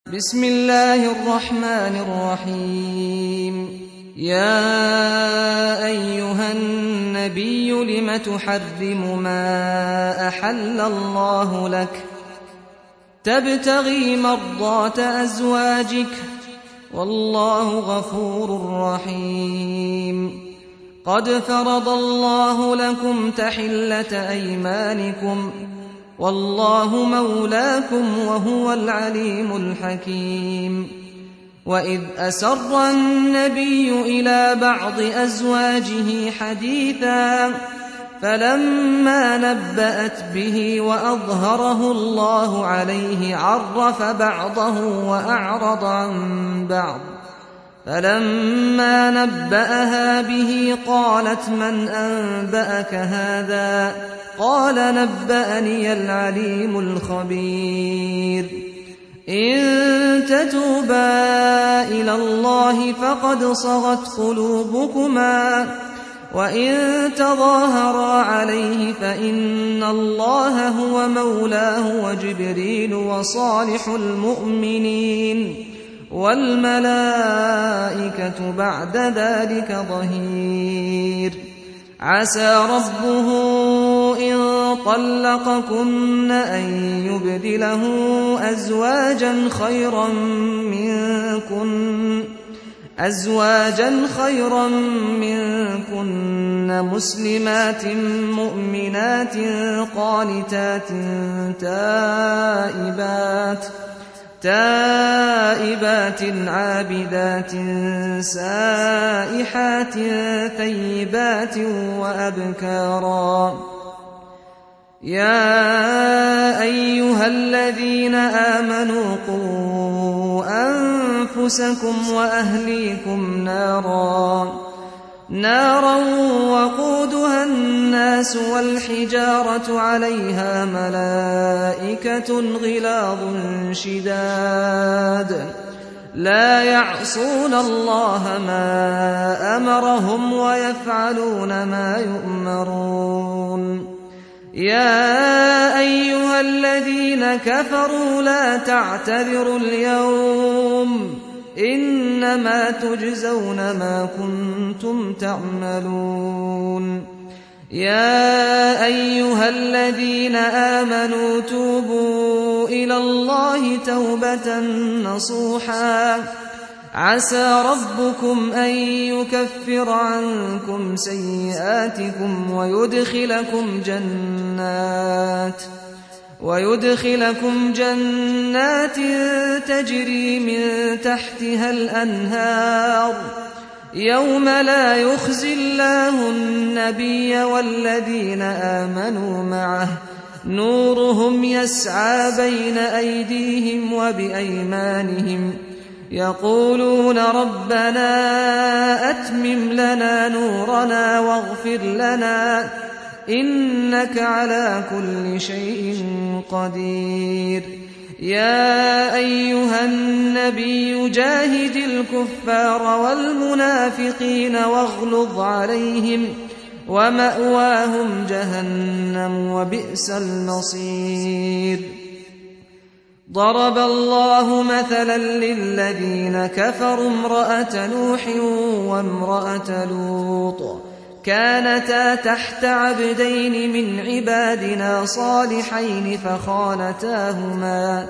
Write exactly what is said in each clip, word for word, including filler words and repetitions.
بسم الله الرحمن الرحيم يا أيها النبي لم تحرم ما أحل الله لك تبتغي مرضات أزواجك والله غفور رحيم قد فرض الله لكم تحلة أيمانكم والله مولاكم وهو العليم الحكيم وإذ أسر النبي إلى بعض أزواجه حديثا فلما نبأت به وأظهره الله عليه عرف بعضه وأعرض عن بعض فلما نبأها به قالت من أنبأك هذا قال نبأني العليم الخبير إن تتوبا إلى الله فقد صغت قلوبكما وإن تظاهرا عليه فإن الله هو مولاه وجبريل وصالح المؤمنين والملائكة بعد ذلك ظهير عسى ربه إن طلقكن أن يبدله أزواجا خيرا منكن أزواجا خيرا منكن مسلمات مؤمنات قانتات تائبات تائبات عابدات سائحات ثيبات وأبكارا يا أيها الذين آمنوا قوا أنفسكم وأهليكم نارا نارا وقودها الناس والحجارة عليها ملائكة غلاظ شداد لا يعصون الله ما أمرهم ويفعلون ما يؤمرون يا أيها الذين كفروا لا تعتذروا اليوم إنما تجزون ما كنتم تعملون يا أيها الذين آمنوا توبوا إلى الله توبة نصوحا عسى ربكم أن يكفر عنكم سيئاتكم ويدخلكم جنات ويدخلكم جنات تجري من تحتها الأنهار يوم لا يخزي الله النبي والذين آمنوا معه نورهم يسعى بين أيديهم وبأيمانهم يقولون ربنا أتمم لنا نورنا واغفر لنا إنك على كل شيء قدير يا أيها النبي جاهد الكفار والمنافقين واغلظ عليهم ومأواهم جهنم وبئس المصير ضرب الله مثلا للذين كفروا امرأة نوح وامرأة لوط كانتا تحت عبدين من عبادنا صالحين فخانتاهما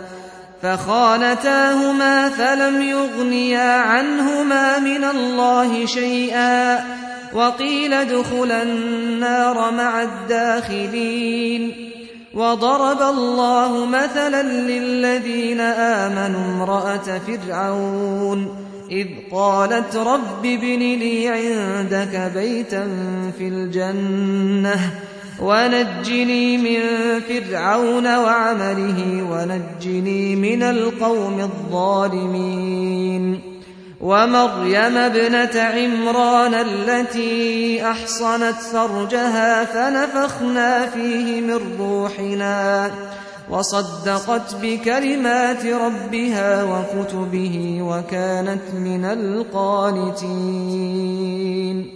فخانتاهما فلم يغنيا عنهما من الله شيئا وقيل ادخلا النار مع الداخلين وضرب الله مثلا للذين آمنوا امرأة فرعون إذ قالت رب ابن لي عندك بيتا في الجنة ونجني من فرعون وعمله ونجني من القوم الظالمين ومريم ابنة عمران التي أحصنت فرجها فنفخنا فيه من روحنا وصدقت بكلمات ربها وكتبه وكانت من القانتين